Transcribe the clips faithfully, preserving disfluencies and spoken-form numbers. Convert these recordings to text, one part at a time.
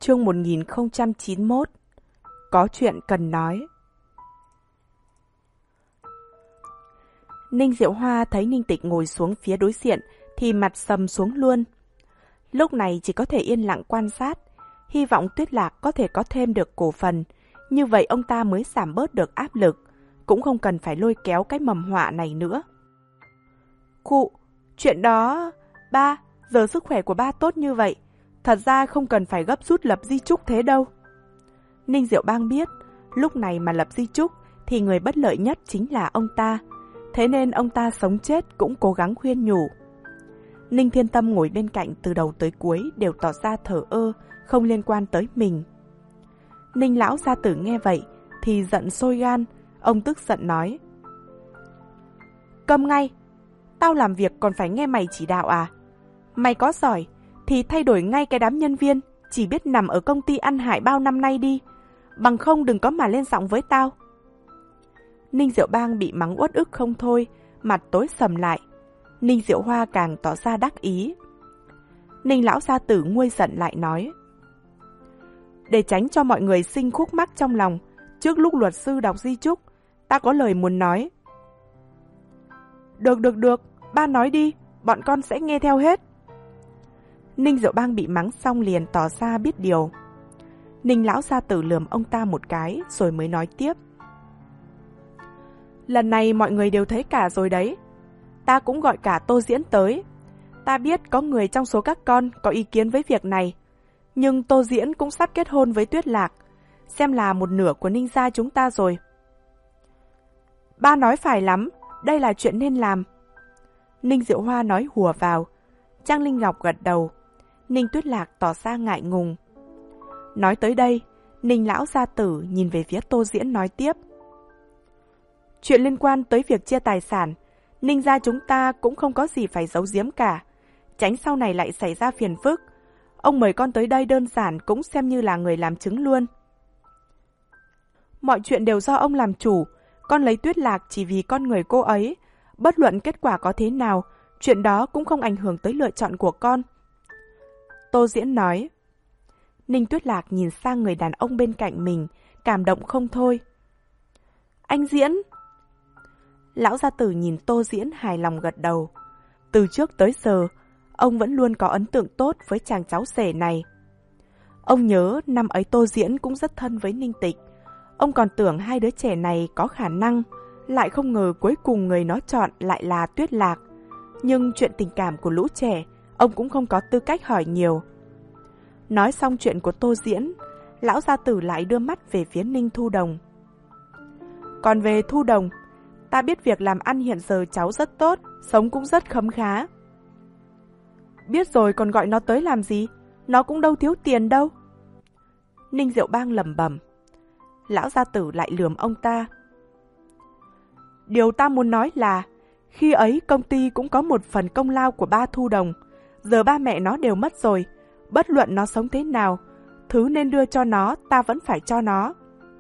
Chương một nghìn không trăm chín mươi mốt. Có chuyện cần nói. Ninh Diệu Hoa thấy Ninh Tịch ngồi xuống phía đối diện thì mặt sầm xuống luôn. Lúc này chỉ có thể yên lặng quan sát, hy vọng Tuyết Lạc có thể có thêm được cổ phần, như vậy ông ta mới giảm bớt được áp lực, cũng không cần phải lôi kéo cái mầm họa này nữa. Khụ, chuyện đó... Ba, giờ sức khỏe của ba tốt như vậy, thật ra không cần phải gấp rút lập di chúc thế đâu. Ninh Diệu Bang biết, lúc này mà lập di chúc thì người bất lợi nhất chính là ông ta, thế nên ông ta sống chết cũng cố gắng khuyên nhủ. Ninh Thiên Tâm ngồi bên cạnh từ đầu tới cuối đều tỏ ra thờ ơ, không liên quan tới mình. Ninh lão gia tử nghe vậy thì giận sôi gan, ông tức giận nói: Câm ngay, tao làm việc còn phải nghe mày chỉ đạo à? Mày có giỏi thì thay đổi ngay cái đám nhân viên chỉ biết nằm ở công ty ăn hại bao năm nay đi, bằng không đừng có mà lên giọng với tao. Ninh Diệu Bang bị mắng uất ức không thôi, mặt tối sầm lại. Ninh Diệu Hoa càng tỏ ra đắc ý. Ninh lão gia tử nguôi giận lại nói: Để tránh cho mọi người sinh khúc mắc trong lòng, trước lúc luật sư đọc di chúc, ta có lời muốn nói. Được được được, ba nói đi, bọn con sẽ nghe theo hết. Ninh Diệu Bang bị mắng xong liền tỏ ra biết điều. Ninh lão gia tử lườm ông ta một cái rồi mới nói tiếp: Lần này mọi người đều thấy cả rồi đấy. Ta cũng gọi cả Tô Diễn tới. Ta biết có người trong số các con có ý kiến với việc này, nhưng Tô Diễn cũng sắp kết hôn với Tuyết Lạc, xem là một nửa của Ninh gia chúng ta rồi. Ba nói phải lắm, đây là chuyện nên làm. Ninh Diệu Hoa nói hùa vào. Trang Linh Ngọc gật đầu. Ninh Tuyết Lạc tỏ ra ngại ngùng. Nói tới đây, Ninh lão gia tử nhìn về phía Tô Diễn nói tiếp: Chuyện liên quan tới việc chia tài sản, Ninh gia chúng ta cũng không có gì phải giấu giếm cả, tránh sau này lại xảy ra phiền phức. Ông mời con tới đây đơn giản cũng xem như là người làm chứng luôn. Mọi chuyện đều do ông làm chủ, con lấy Tuyết Lạc chỉ vì con người cô ấy. Bất luận kết quả có thế nào, chuyện đó cũng không ảnh hưởng tới lựa chọn của con. Tô Diễn nói. Ninh Tuyết Lạc nhìn sang người đàn ông bên cạnh mình, cảm động không thôi. Anh Diễn! Lão gia tử nhìn Tô Diễn hài lòng gật đầu. Từ trước tới giờ, ông vẫn luôn có ấn tượng tốt với chàng cháu rể này. Ông nhớ năm ấy Tô Diễn cũng rất thân với Ninh Tịch. Ông còn tưởng hai đứa trẻ này có khả năng, lại không ngờ cuối cùng người nó chọn lại là Tuyết Lạc. Nhưng chuyện tình cảm của lũ trẻ, ông cũng không có tư cách hỏi nhiều. Nói xong chuyện của Tô Diễn, lão gia tử lại đưa mắt về phía Ninh Thu Đồng. Còn về Thu Đồng, ta biết việc làm ăn hiện giờ cháu rất tốt, sống cũng rất khấm khá. Biết rồi còn gọi nó tới làm gì, nó cũng đâu thiếu tiền đâu. Ninh Diệu Bang lẩm bẩm. Lão gia tử lại lườm ông ta. Điều ta muốn nói là, khi ấy công ty cũng có một phần công lao của ba Thu Đồng, giờ ba mẹ nó đều mất rồi, bất luận nó sống thế nào, thứ nên đưa cho nó ta vẫn phải cho nó.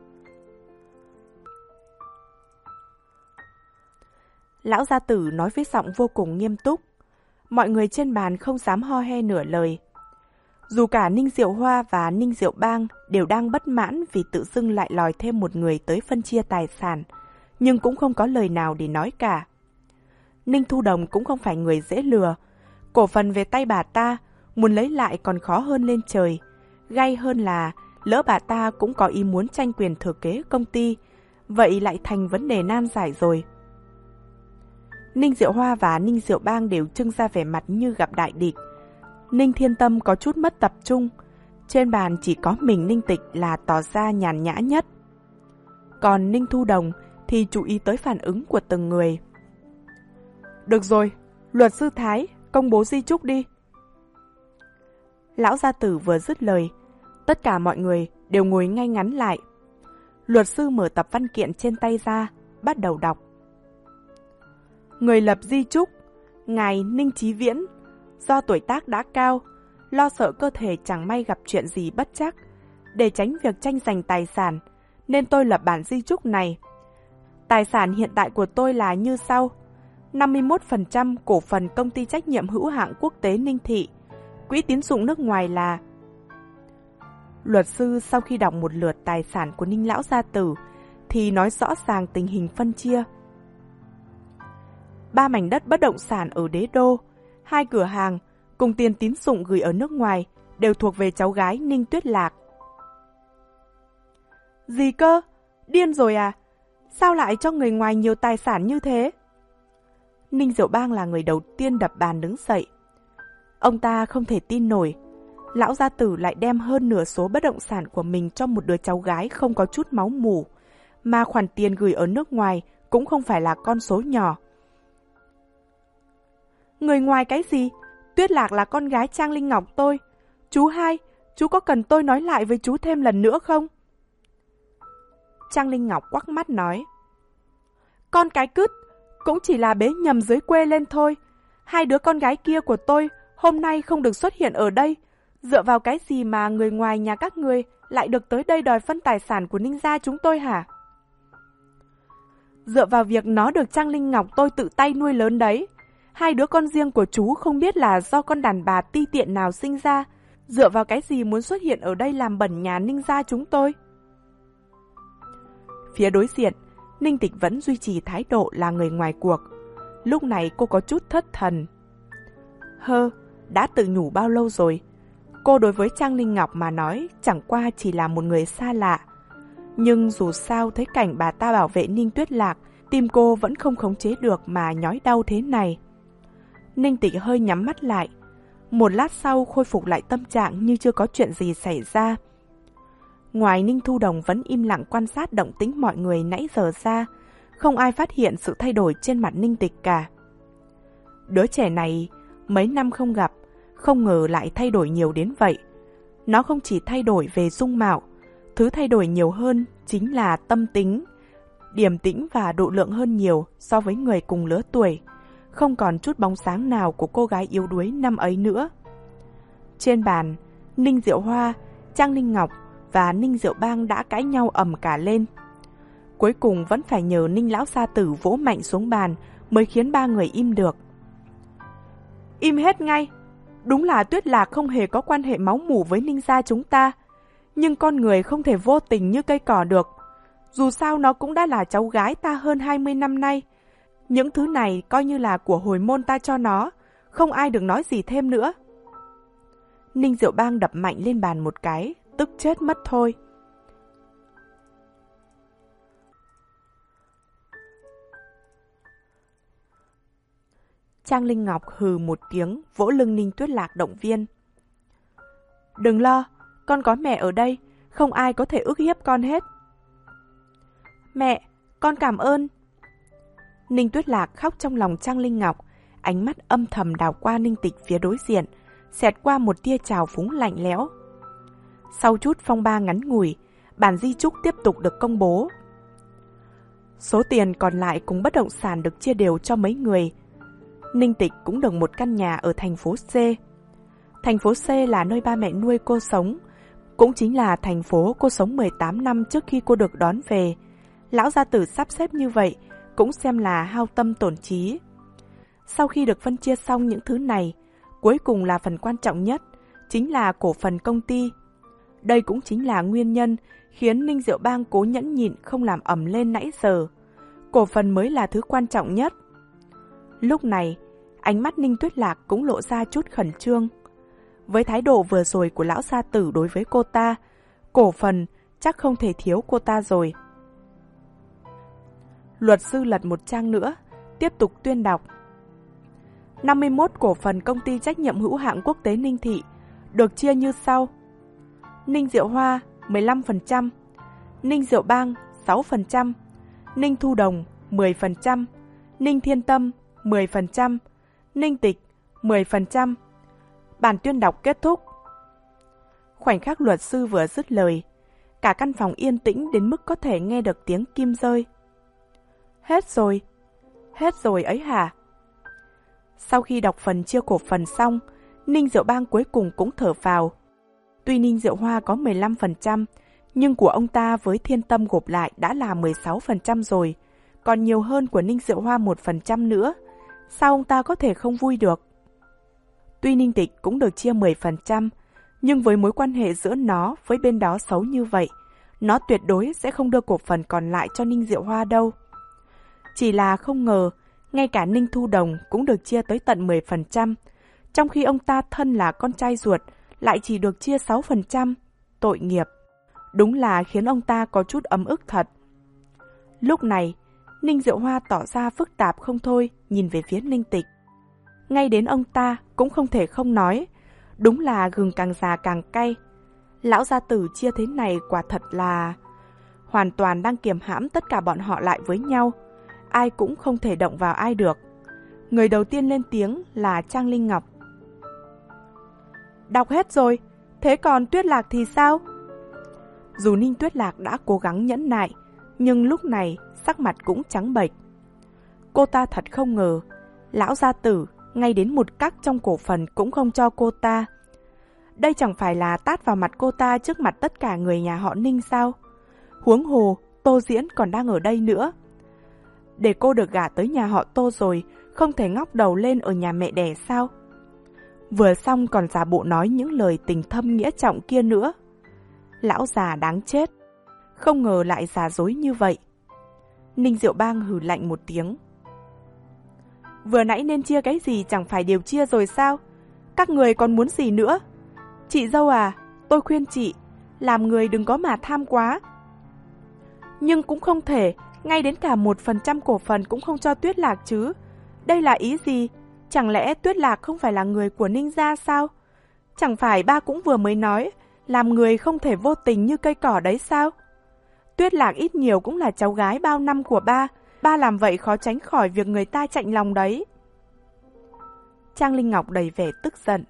Lão gia tử nói với giọng vô cùng nghiêm túc. Mọi người trên bàn không dám ho he nửa lời. Dù cả Ninh Diệu Hoa và Ninh Diệu Bang đều đang bất mãn vì tự dưng lại lòi thêm một người tới phân chia tài sản, nhưng cũng không có lời nào để nói cả. Ninh Thu Đồng cũng không phải người dễ lừa. Cổ phần về tay bà ta, muốn lấy lại còn khó hơn lên trời. Gay hơn là, lỡ bà ta cũng có ý muốn tranh quyền thừa kế công ty, vậy lại thành vấn đề nan giải rồi. Ninh Diệu Hoa và Ninh Diệu Bang đều trưng ra vẻ mặt như gặp đại địch. Ninh Thiên Tâm có chút mất tập trung. Trên bàn chỉ có mình Ninh Tịch là tỏ ra nhàn nhã nhất. Còn Ninh Thu Đồng thì chú ý tới phản ứng của từng người. Được rồi, luật sư Thái, công bố di chúc đi. Lão gia tử vừa dứt lời, tất cả mọi người đều ngồi ngay ngắn lại. Luật sư mở tập văn kiện trên tay ra, bắt đầu đọc. Người lập di chúc, ngài Ninh Chí Viễn, do tuổi tác đã cao, lo sợ cơ thể chẳng may gặp chuyện gì bất trắc, để tránh việc tranh giành tài sản, nên tôi lập bản di chúc này. Tài sản hiện tại của tôi là như sau: năm mươi mốt phần trăm cổ phần công ty trách nhiệm hữu hạn quốc tế Ninh Thị, quỹ tín dụng nước ngoài là... Luật sư sau khi đọc một lượt tài sản của Ninh lão gia tử thì nói rõ ràng tình hình phân chia. Ba mảnh đất bất động sản ở Đế Đô, hai cửa hàng cùng tiền tín dụng gửi ở nước ngoài đều thuộc về cháu gái Ninh Tuyết Lạc. Gì cơ? Điên rồi à? Sao lại cho người ngoài nhiều tài sản như thế? Ninh Diệu Bang là người đầu tiên đập bàn đứng dậy. Ông ta không thể tin nổi. Lão gia tử lại đem hơn nửa số bất động sản của mình cho một đứa cháu gái không có chút máu mủ, mà khoản tiền gửi ở nước ngoài cũng không phải là con số nhỏ. Người ngoài cái gì? Tuyết Lạc là con gái Trang Linh Ngọc tôi. Chú hai, chú có cần tôi nói lại với chú thêm lần nữa không? Trang Linh Ngọc quắc mắt nói. Con cái cứt, cũng chỉ là bế nhầm dưới quê lên thôi. Hai đứa con gái kia của tôi hôm nay không được xuất hiện ở đây. Dựa vào cái gì mà người ngoài nhà các người lại được tới đây đòi phân tài sản của Ninh gia chúng tôi hả? Dựa vào việc nó được Trang Linh Ngọc tôi tự tay nuôi lớn đấy. Hai đứa con riêng của chú không biết là do con đàn bà ti tiện nào sinh ra. Dựa vào cái gì muốn xuất hiện ở đây làm bẩn nhà Ninh gia chúng tôi? Phía đối diện, Ninh Tịch vẫn duy trì thái độ là người ngoài cuộc. Lúc này cô có chút thất thần. Hơ, đã tự nhủ bao lâu rồi? Cô đối với Trang Linh Ngọc mà nói chẳng qua chỉ là một người xa lạ. Nhưng dù sao thấy cảnh bà ta bảo vệ Ninh Tuyết Lạc, tim cô vẫn không khống chế được mà nhói đau thế này. Ninh Tịch hơi nhắm mắt lại. Một lát sau khôi phục lại tâm trạng như chưa có chuyện gì xảy ra. Ngoài Ninh Thu Đồng vẫn im lặng quan sát động tĩnh mọi người nãy giờ ra, không ai phát hiện sự thay đổi trên mặt Ninh Tịch cả. Đứa trẻ này mấy năm không gặp, không ngờ lại thay đổi nhiều đến vậy. Nó không chỉ thay đổi về dung mạo, thứ thay đổi nhiều hơn chính là tâm tính, điềm tĩnh và độ lượng hơn nhiều so với người cùng lứa tuổi, không còn chút bóng sáng nào của cô gái yếu đuối năm ấy nữa. Trên bàn, Ninh Diệu Hoa, Trang Linh Ngọc và Ninh Diệu Bang đã cãi nhau ầm cả lên. Cuối cùng vẫn phải nhờ Ninh lão gia tử vỗ mạnh xuống bàn mới khiến ba người im được. Im hết ngay! Đúng là Tuyết Lạc không hề có quan hệ máu mủ với Ninh gia chúng ta. Nhưng con người không thể vô tình như cây cỏ được. Dù sao nó cũng đã là cháu gái ta hơn hai mươi năm nay. Những thứ này coi như là của hồi môn ta cho nó. Không ai được nói gì thêm nữa. Ninh Diệu Bang đập mạnh lên bàn một cái, tức chết mất thôi. Trang Linh Ngọc hừ một tiếng, vỗ lưng Ninh Tuyết Lạc động viên. Đừng lo, con có mẹ ở đây, không ai có thể ức hiếp con hết. Mẹ, con cảm ơn. Ninh Tuyết Lạc khóc trong lòng Trang Linh Ngọc, ánh mắt âm thầm đảo qua Ninh Tịch phía đối diện, xẹt qua một tia trào phúng lạnh lẽo. Sau chút phong ba ngắn ngủi, bản di chúc tiếp tục được công bố. Số tiền còn lại cùng bất động sản được chia đều cho mấy người. Ninh Tịch cũng được một căn nhà ở thành phố C. Thành phố C là nơi ba mẹ nuôi cô sống, cũng chính là thành phố cô sống mười tám năm trước khi cô được đón về. Lão gia tử sắp xếp như vậy cũng xem là hao tâm tổn trí. Sau khi được phân chia xong những thứ này, cuối cùng là phần quan trọng nhất, chính là cổ phần công ty. Đây cũng chính là nguyên nhân khiến Ninh Diệu Bang cố nhẫn nhịn không làm ầm lên nãy giờ. Cổ phần mới là thứ quan trọng nhất. Lúc này, ánh mắt Ninh Tuyết Lạc cũng lộ ra chút khẩn trương. Với thái độ vừa rồi của lão gia tử đối với cô ta, cổ phần chắc không thể thiếu cô ta rồi. Luật sư lật một trang nữa, tiếp tục tuyên đọc. năm mươi mốt cổ phần công ty trách nhiệm hữu hạn quốc tế Ninh Thị được chia như sau. Ninh Diệu Hoa mười lăm phần trăm, Ninh Diệu Bang sáu phần trăm, Ninh Thu Đồng mười phần trăm, Ninh Thiên Tâm mười phần trăm, Ninh Tịch mười phần trăm. Bản tuyên đọc kết thúc. Khoảnh khắc luật sư vừa dứt lời, cả căn phòng yên tĩnh đến mức có thể nghe được tiếng kim rơi. Hết rồi, hết rồi ấy hả? Sau khi đọc phần chia cổ phần xong, Ninh Diệu Bang cuối cùng cũng thở phào. Tuy Ninh Diệu Hoa có mười lăm phần trăm, nhưng của ông ta với Thiên Tâm gộp lại đã là mười sáu phần trăm rồi, còn nhiều hơn của Ninh Diệu Hoa một phần trăm nữa. Sao ông ta có thể không vui được? Tuy Ninh Tịch cũng được chia mười phần trăm, Nhưng với mối quan hệ giữa nó với bên đó xấu như vậy, nó tuyệt đối sẽ không đưa cổ phần còn lại cho Ninh Diệu Hoa đâu. Chỉ là không ngờ, ngay cả Ninh Thu Đồng cũng được chia tới tận mười phần trăm, trong khi ông ta thân là con trai ruột lại chỉ được chia sáu phần trăm. Tội nghiệp. Đúng là khiến ông ta có chút ấm ức thật. Lúc này, Ninh Diệu Hoa tỏ ra phức tạp không thôi, nhìn về phía Ninh Tịch. Ngay đến ông ta cũng không thể không nói, đúng là gừng càng già càng cay. Lão gia tử chia thế này quả thật là hoàn toàn đang kiềm hãm tất cả bọn họ lại với nhau. Ai cũng không thể động vào ai được. Người đầu tiên lên tiếng là Trang Linh Ngọc. Đọc hết rồi, thế còn Tuyết Lạc thì sao? Dù Ninh Tuyết Lạc đã cố gắng nhẫn nại, nhưng lúc này sắc mặt cũng trắng bệch. Cô ta thật không ngờ, lão gia tử ngay đến một cắc trong cổ phần cũng không cho cô ta. Đây chẳng phải là tát vào mặt cô ta trước mặt tất cả người nhà họ Ninh sao? Huống hồ, Tô Diễn còn đang ở đây nữa. Để cô được gả tới nhà họ Tô rồi, không thể ngóc đầu lên ở nhà mẹ đẻ sao? Vừa xong còn giả bộ nói những lời tình thâm nghĩa trọng kia nữa. Lão già đáng chết, không ngờ lại giả dối như vậy. Ninh Diệu Bang hừ lạnh một tiếng. Vừa nãy nên chia cái gì chẳng phải đều chia rồi sao? Các người còn muốn gì nữa? Chị dâu à, tôi khuyên chị, làm người đừng có mà tham quá. Nhưng cũng không thể, ngay đến cả một phần trăm cổ phần cũng không cho Tuyết Lạc chứ. Đây là ý gì? Chẳng lẽ Tuyết Lạc không phải là người của Ninh gia sao? Chẳng phải ba cũng vừa mới nói, làm người không thể vô tình như cây cỏ đấy sao? Tuyết Lạc ít nhiều cũng là cháu gái bao năm của ba, ba làm vậy khó tránh khỏi việc người ta chạnh lòng đấy. Trang Linh Ngọc đầy vẻ tức giận.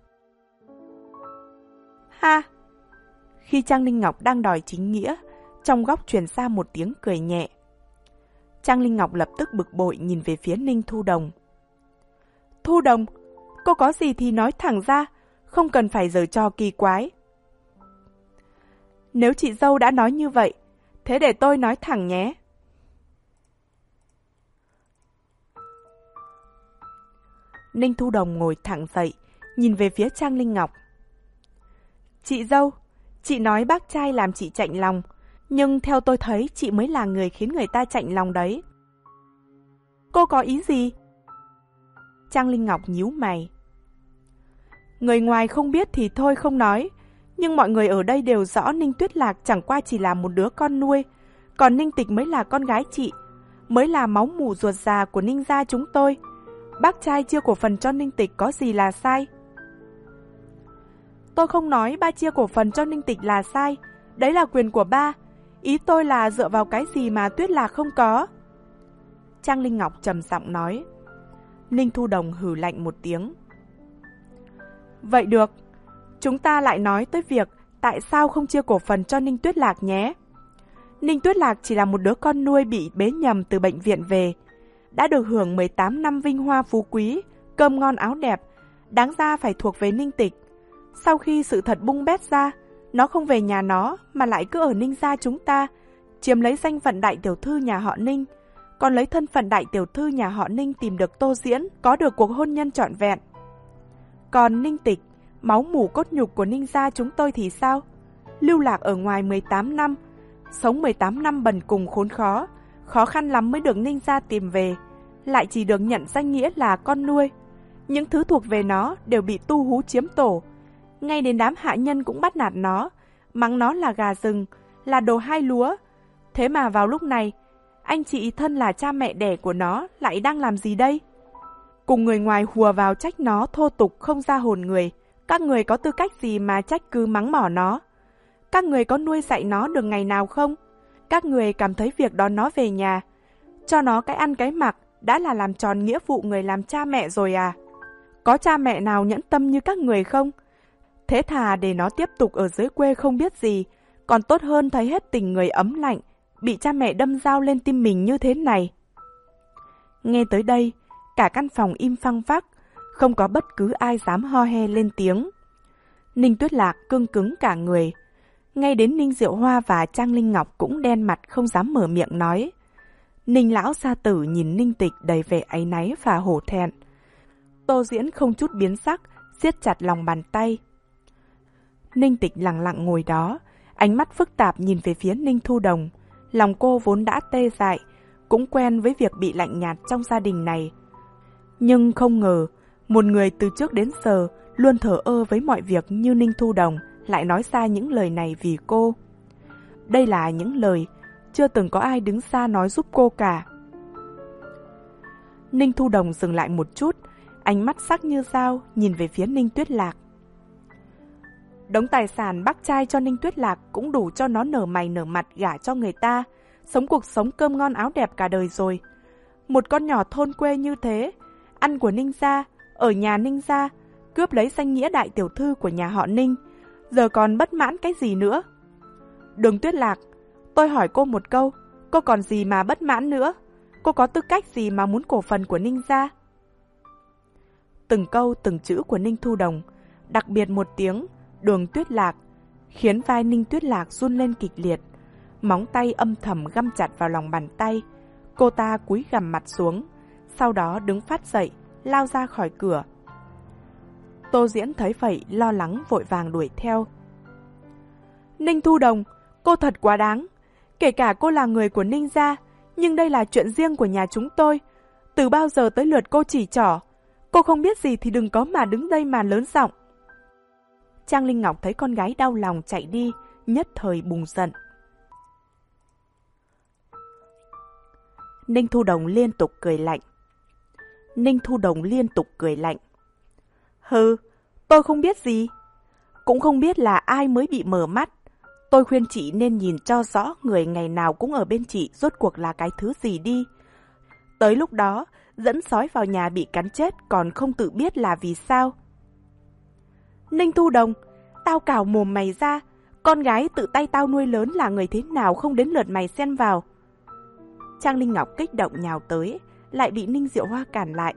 Ha! Khi Trang Linh Ngọc đang đòi chính nghĩa, trong góc truyền ra một tiếng cười nhẹ. Trang Linh Ngọc lập tức bực bội nhìn về phía Ninh Thu Đồng. Thu Đồng, cô có gì thì nói thẳng ra, không cần phải giở trò kỳ quái. Nếu chị dâu đã nói như vậy, thế để tôi nói thẳng nhé. Ninh Thu Đồng ngồi thẳng dậy, nhìn về phía Trang Linh Ngọc. Chị dâu, chị nói bác trai làm chị chạnh lòng, nhưng theo tôi thấy chị mới là người khiến người ta chạnh lòng đấy. Cô có ý gì? Trang Linh Ngọc nhíu mày. Người ngoài không biết thì thôi không nói, nhưng mọi người ở đây đều rõ Ninh Tuyết Lạc chẳng qua chỉ là một đứa con nuôi, còn Ninh Tịch mới là con gái chị, mới là máu mủ ruột già của Ninh gia chúng tôi. Bác trai chia cổ phần cho Ninh Tịch có gì là sai? Tôi không nói ba chia cổ phần cho Ninh Tịch là sai, đấy là quyền của ba. Ý tôi là dựa vào cái gì mà Tuyết Lạc không có? Trang Linh Ngọc trầm giọng nói. Ninh Thu Đồng hừ lạnh một tiếng. Vậy được, chúng ta lại nói tới việc tại sao không chia cổ phần cho Ninh Tuyết Lạc nhé. Ninh Tuyết Lạc chỉ là một đứa con nuôi bị bế nhầm từ bệnh viện về, đã được hưởng mười tám năm vinh hoa phú quý, cơm ngon áo đẹp, đáng ra phải thuộc về Ninh Tịch. Sau khi sự thật bung bét ra, nó không về nhà nó mà lại cứ ở Ninh gia chúng ta, chiếm lấy danh phận đại tiểu thư nhà họ Ninh, còn lấy thân phận đại tiểu thư nhà họ Ninh tìm được Tô Diễn, có được cuộc hôn nhân trọn vẹn. Còn Ninh Tịch, máu mủ cốt nhục của Ninh gia chúng tôi thì sao? Lưu lạc ở ngoài mười tám năm, sống mười tám năm bần cùng khốn khó, khó khăn lắm mới được Ninh gia tìm về, lại chỉ được nhận danh nghĩa là con nuôi. Những thứ thuộc về nó đều bị tu hú chiếm tổ, ngay đến đám hạ nhân cũng bắt nạt nó, mắng nó là gà rừng, là đồ hai lúa. Thế mà vào lúc này, anh chị thân là cha mẹ đẻ của nó lại đang làm gì đây? Cùng người ngoài hùa vào trách nó thô tục không ra hồn người, các người có tư cách gì mà trách cứ mắng mỏ nó? Các người có nuôi dạy nó được ngày nào không? Các người cảm thấy việc đón nó về nhà, cho nó cái ăn cái mặc đã là làm tròn nghĩa vụ người làm cha mẹ rồi à? Có cha mẹ nào nhẫn tâm như các người không? Thế thà để nó tiếp tục ở dưới quê không biết gì, còn tốt hơn thấy hết tình người ấm lạnh, bị cha mẹ đâm dao lên tim mình như thế này. Nghe tới đây, cả căn phòng im phăng phắc, không có bất cứ ai dám ho he lên tiếng. Ninh Tuyết Lạc cương cứng cả người. Ngay đến Ninh Diệu Hoa và Trang Linh Ngọc cũng đen mặt không dám mở miệng nói. Ninh lão gia tử nhìn Ninh Tịch đầy vẻ áy náy và hổ thẹn. Tô Diễn không chút biến sắc, siết chặt lòng bàn tay. Ninh Tịch lặng lặng ngồi đó, ánh mắt phức tạp nhìn về phía Ninh Thu Đồng. Lòng cô vốn đã tê dại, cũng quen với việc bị lạnh nhạt trong gia đình này. Nhưng không ngờ, một người từ trước đến giờ luôn thờ ơ với mọi việc như Ninh Thu Đồng lại nói ra những lời này vì cô. Đây là những lời chưa từng có ai đứng ra nói giúp cô cả. Ninh Thu Đồng dừng lại một chút, ánh mắt sắc như dao nhìn về phía Ninh Tuyết Lạc. Đống tài sản bác trai cho Ninh Tuyết Lạc cũng đủ cho nó nở mày nở mặt gả cho người ta, sống cuộc sống cơm ngon áo đẹp cả đời rồi. Một con nhỏ thôn quê như thế, ăn của Ninh gia, ở nhà Ninh gia, cướp lấy danh nghĩa đại tiểu thư của nhà họ Ninh, giờ còn bất mãn cái gì nữa? Đường Tuyết Lạc, tôi hỏi cô một câu, cô còn gì mà bất mãn nữa? Cô có tư cách gì mà muốn cổ phần của Ninh gia? Từng câu từng chữ của Ninh Thu Đồng, đặc biệt một tiếng Đường Tuyết Lạc, khiến vai Ninh Tuyết Lạc run lên kịch liệt, móng tay âm thầm găm chặt vào lòng bàn tay. Cô ta cúi gằm mặt xuống, sau đó đứng phát dậy, lao ra khỏi cửa. Tô Diễn thấy vậy lo lắng vội vàng đuổi theo. Ninh Thu Đồng, cô thật quá đáng. Kể cả cô là người của Ninh gia, nhưng đây là chuyện riêng của nhà chúng tôi. Từ bao giờ tới lượt cô chỉ trỏ? Cô không biết gì thì đừng có mà đứng đây mà lớn giọng. Trang Linh Ngọc thấy con gái đau lòng chạy đi, nhất thời bùng giận. Ninh Thu Đồng liên tục cười lạnh. Ninh Thu Đồng liên tục cười lạnh. Hừ, tôi không biết gì. Cũng không biết là ai mới bị mở mắt. Tôi khuyên chị nên nhìn cho rõ người ngày nào cũng ở bên chị rốt cuộc là cái thứ gì đi. Tới lúc đó, dẫn sói vào nhà bị cắn chết còn không tự biết là vì sao. Ninh Thu Đồng, tao cào mồm mày ra, con gái tự tay tao nuôi lớn là người thế nào không đến lượt mày xen vào. Trang Linh Ngọc kích động nhào tới, lại bị Ninh Diệu Hoa cản lại.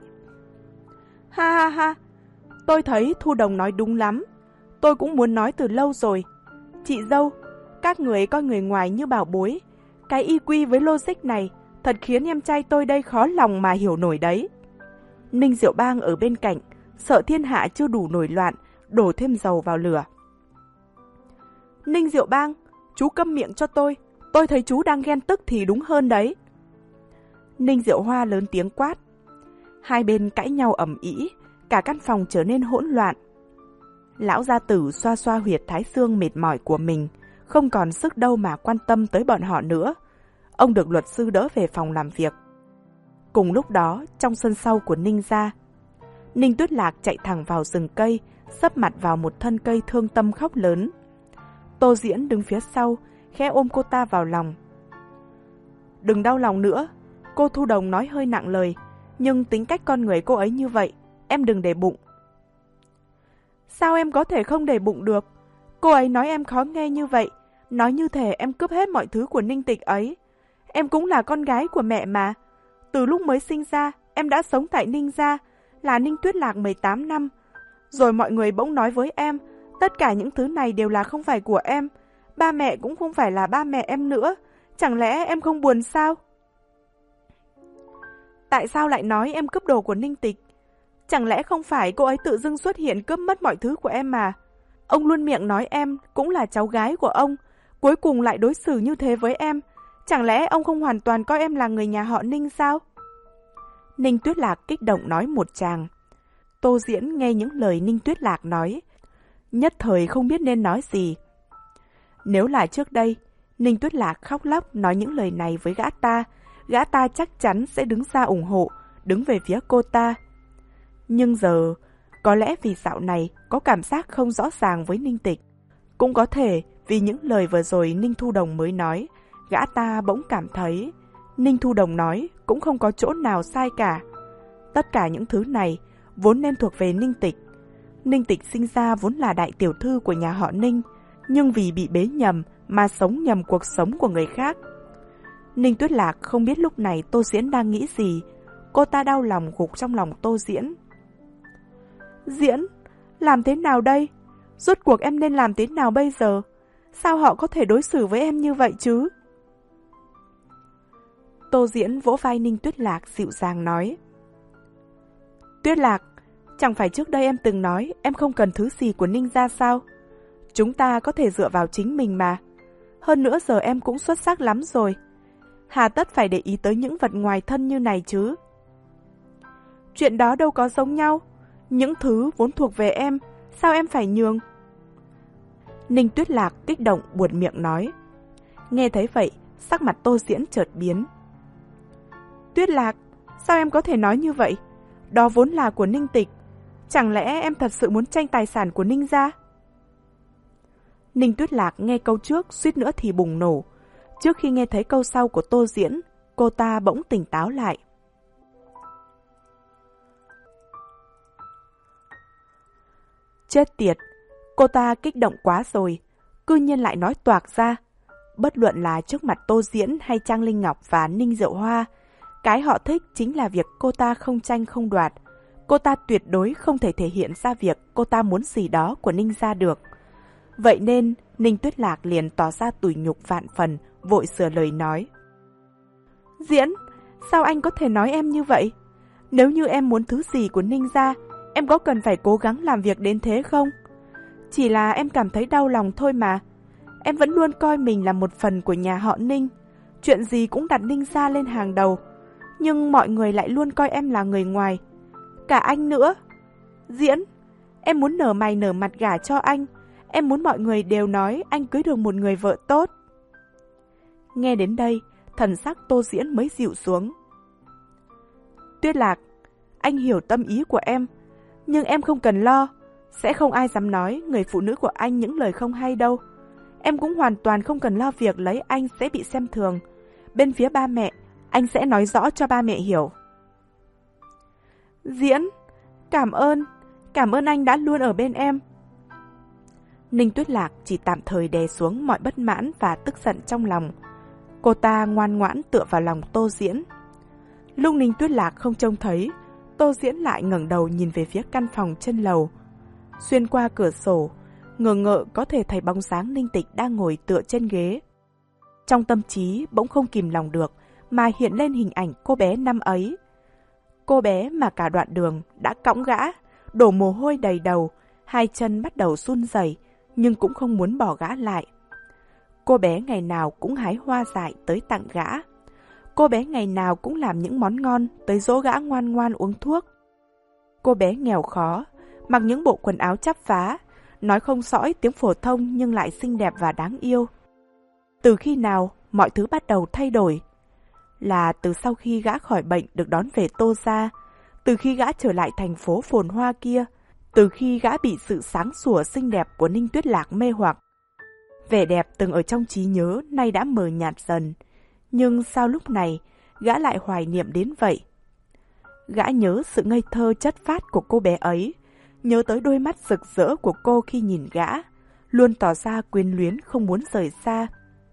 Ha ha ha, tôi thấy Thu Đồng nói đúng lắm, tôi cũng muốn nói từ lâu rồi. Chị dâu, các người coi người ngoài như bảo bối, cái i quy với logic này thật khiến em trai tôi đây khó lòng mà hiểu nổi đấy. Ninh Diệu Bang ở bên cạnh, sợ thiên hạ chưa đủ nổi loạn, đổ thêm dầu vào lửa. Ninh Diệu Bang, chú câm miệng cho tôi, tôi thấy chú đang ghen tức thì đúng hơn đấy. Ninh Diệu Hoa lớn tiếng quát. Hai bên cãi nhau ầm ĩ, cả căn phòng trở nên hỗn loạn. Lão gia tử xoa xoa huyệt thái xương mệt mỏi của mình, không còn sức đâu mà quan tâm tới bọn họ nữa. Ông được luật sư đỡ về phòng làm việc. Cùng lúc đó, trong sân sau của Ninh gia, Ninh Tuyết Lạc chạy thẳng vào rừng cây, sấp mặt vào một thân cây thương tâm khóc lớn. Tô Diễn đứng phía sau, khẽ ôm cô ta vào lòng. Đừng đau lòng nữa, cô Thu Đồng nói hơi nặng lời, nhưng tính cách con người cô ấy như vậy, em đừng để bụng. Sao em có thể không để bụng được? Cô ấy nói em khó nghe như vậy, nói như thể em cướp hết mọi thứ của Ninh Tịch ấy. Em cũng là con gái của mẹ mà. Từ lúc mới sinh ra, em đã sống tại Ninh gia, là Ninh Tuyết Lạc mười tám năm. Rồi mọi người bỗng nói với em, tất cả những thứ này đều là không phải của em. Ba mẹ cũng không phải là ba mẹ em nữa. Chẳng lẽ em không buồn sao? Tại sao lại nói em cướp đồ của Ninh Tịch? Chẳng lẽ không phải cô ấy tự dưng xuất hiện cướp mất mọi thứ của em mà? Ông luôn miệng nói em cũng là cháu gái của ông, cuối cùng lại đối xử như thế với em. Chẳng lẽ ông không hoàn toàn coi em là người nhà họ Ninh sao? Ninh Tuyết Lạc kích động nói một tràng. Tô Diễn nghe những lời Ninh Tuyết Lạc nói, nhất thời không biết nên nói gì. Nếu là trước đây, Ninh Tuyết Lạc khóc lóc nói những lời này với gã ta, gã ta chắc chắn sẽ đứng ra ủng hộ, đứng về phía cô ta. Nhưng giờ, có lẽ vì dạo này có cảm giác không rõ ràng với Ninh Tịch. Cũng có thể vì những lời vừa rồi Ninh Thu Đồng mới nói, gã ta bỗng cảm thấy Ninh Thu Đồng nói cũng không có chỗ nào sai cả. Tất cả những thứ này vốn nên thuộc về Ninh Tịch. Ninh Tịch sinh ra vốn là đại tiểu thư của nhà họ Ninh, nhưng vì bị bế nhầm mà sống nhầm cuộc sống của người khác. Ninh Tuyết Lạc không biết lúc này Tô Diễn đang nghĩ gì. Cô ta đau lòng gục trong lòng Tô Diễn. Diễn, làm thế nào đây? Rốt cuộc em nên làm thế nào bây giờ? Sao họ có thể đối xử với em như vậy chứ? Tô Diễn vỗ vai Ninh Tuyết Lạc dịu dàng nói. Tuyết Lạc, chẳng phải trước đây em từng nói em không cần thứ gì của Ninh gia sao? Chúng ta có thể dựa vào chính mình mà. Hơn nữa giờ em cũng xuất sắc lắm rồi. Hà tất phải để ý tới những vật ngoài thân như này chứ. Chuyện đó đâu có giống nhau. Những thứ vốn thuộc về em, sao em phải nhường? Ninh Tuyết Lạc kích động buột miệng nói. Nghe thấy vậy, sắc mặt Tô Diễn chợt biến. Tuyết Lạc, sao em có thể nói như vậy? Đó vốn là của Ninh Tịch. Chẳng lẽ em thật sự muốn tranh tài sản của Ninh gia? Ninh Tuyết Lạc nghe câu trước suýt nữa thì bùng nổ. Trước khi nghe thấy câu sau của Tô Diễn, cô ta bỗng tỉnh táo lại. Chết tiệt, cô ta kích động quá rồi, cư nhiên lại nói toạc ra. Bất luận là trước mặt Tô Diễn hay Trang Linh Ngọc và Ninh Diệu Hoa, cái họ thích chính là việc cô ta không tranh không đoạt. Cô ta tuyệt đối không thể thể hiện ra việc cô ta muốn gì đó của Ninh gia được. Vậy nên, Ninh Tuyết Lạc liền tỏ ra tủi nhục vạn phần, vội sửa lời nói. Diễn, sao anh có thể nói em như vậy? Nếu như em muốn thứ gì của Ninh gia, em có cần phải cố gắng làm việc đến thế không? Chỉ là em cảm thấy đau lòng thôi mà. Em vẫn luôn coi mình là một phần của nhà họ Ninh. Chuyện gì cũng đặt Ninh gia lên hàng đầu. Nhưng mọi người lại luôn coi em là người ngoài. Cả anh nữa. Diễn, em muốn nở mày nở mặt gả cho anh. Em muốn mọi người đều nói anh cưới được một người vợ tốt. Nghe đến đây, thần sắc Tô Diễn mới dịu xuống. Tuyết Lạc, anh hiểu tâm ý của em. Nhưng em không cần lo. Sẽ không ai dám nói người phụ nữ của anh những lời không hay đâu. Em cũng hoàn toàn không cần lo việc lấy anh sẽ bị xem thường. Bên phía ba mẹ, anh sẽ nói rõ cho ba mẹ hiểu. Diễn, cảm ơn. Cảm ơn anh đã luôn ở bên em. Ninh Tuyết Lạc chỉ tạm thời đè xuống mọi bất mãn và tức giận trong lòng. Cô ta ngoan ngoãn tựa vào lòng Tô Diễn. Lúc Ninh Tuyết Lạc không trông thấy, Tô Diễn lại ngẩng đầu nhìn về phía căn phòng trên lầu. Xuyên qua cửa sổ, ngờ ngợ có thể thấy bóng dáng Ninh Tịch đang ngồi tựa trên ghế. Trong tâm trí bỗng không kìm lòng được mà hiện lên hình ảnh cô bé năm ấy. Cô bé mà cả đoạn đường đã cõng gã, đổ mồ hôi đầy đầu, hai chân bắt đầu run rẩy nhưng cũng không muốn bỏ gã lại. Cô bé ngày nào cũng hái hoa dại tới tặng gã. Cô bé ngày nào cũng làm những món ngon tới dỗ gã ngoan ngoan uống thuốc. Cô bé nghèo khó, mặc những bộ quần áo chắp vá, nói không sõi tiếng phổ thông nhưng lại xinh đẹp và đáng yêu. Từ khi nào mọi thứ bắt đầu thay đổi? Là từ sau khi gã khỏi bệnh được đón về Tô gia, từ khi gã trở lại thành phố phồn hoa kia, từ khi gã bị sự sáng sủa xinh đẹp của Ninh Tuyết Lạc mê hoặc. Vẻ đẹp từng ở trong trí nhớ nay đã mờ nhạt dần, nhưng sao lúc này gã lại hoài niệm đến vậy? Gã nhớ sự ngây thơ chất phác của cô bé ấy, nhớ tới đôi mắt rực rỡ của cô khi nhìn gã, luôn tỏ ra quyến luyến không muốn rời xa.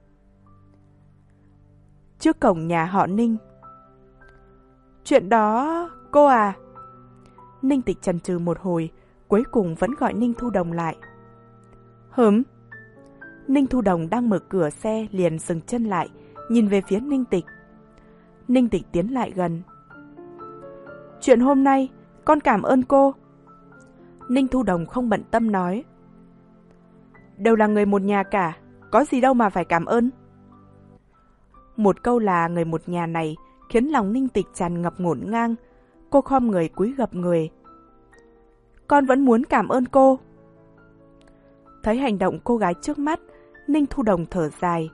Trước cổng nhà họ Ninh. Chuyện đó, cô à? Ninh Tịch chần chừ một hồi, cuối cùng vẫn gọi Ninh Thu Đồng lại. Hửm? Ninh Thu Đồng đang mở cửa xe liền dừng chân lại, nhìn về phía Ninh Tịch. Ninh Tịch tiến lại gần. Chuyện hôm nay, con cảm ơn cô. Ninh Thu Đồng không bận tâm nói. Đều là người một nhà cả, có gì đâu mà phải cảm ơn. Một câu là người một nhà này khiến lòng Ninh Tịch tràn ngập ngổn ngang. Cô khom người cúi gập người. Con vẫn muốn cảm ơn cô. Thấy hành động cô gái trước mắt, Ninh Thu Đồng thở dài.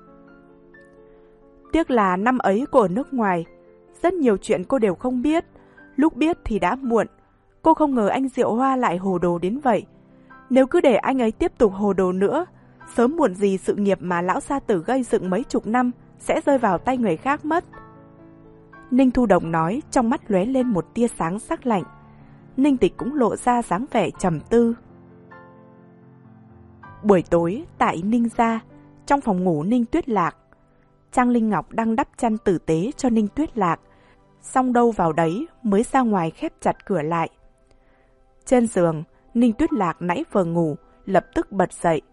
Tiếc là năm ấy cô ở nước ngoài, rất nhiều chuyện cô đều không biết. Lúc biết thì đã muộn. Cô không ngờ anh Diệu Hoa lại hồ đồ đến vậy. Nếu cứ để anh ấy tiếp tục hồ đồ nữa, sớm muộn gì sự nghiệp mà lão gia tử gây dựng mấy chục năm sẽ rơi vào tay người khác mất. Ninh Thu Đồng nói, trong mắt lóe lên một tia sáng sắc lạnh. Ninh Tịch cũng lộ ra dáng vẻ trầm tư. Buổi tối tại Ninh gia, trong phòng ngủ Ninh Tuyết Lạc, Trang Linh Ngọc đang đắp chăn tử tế cho Ninh Tuyết Lạc, xong đâu vào đấy mới ra ngoài khép chặt cửa lại. Trên giường, Ninh Tuyết Lạc nãy vừa ngủ, lập tức bật dậy.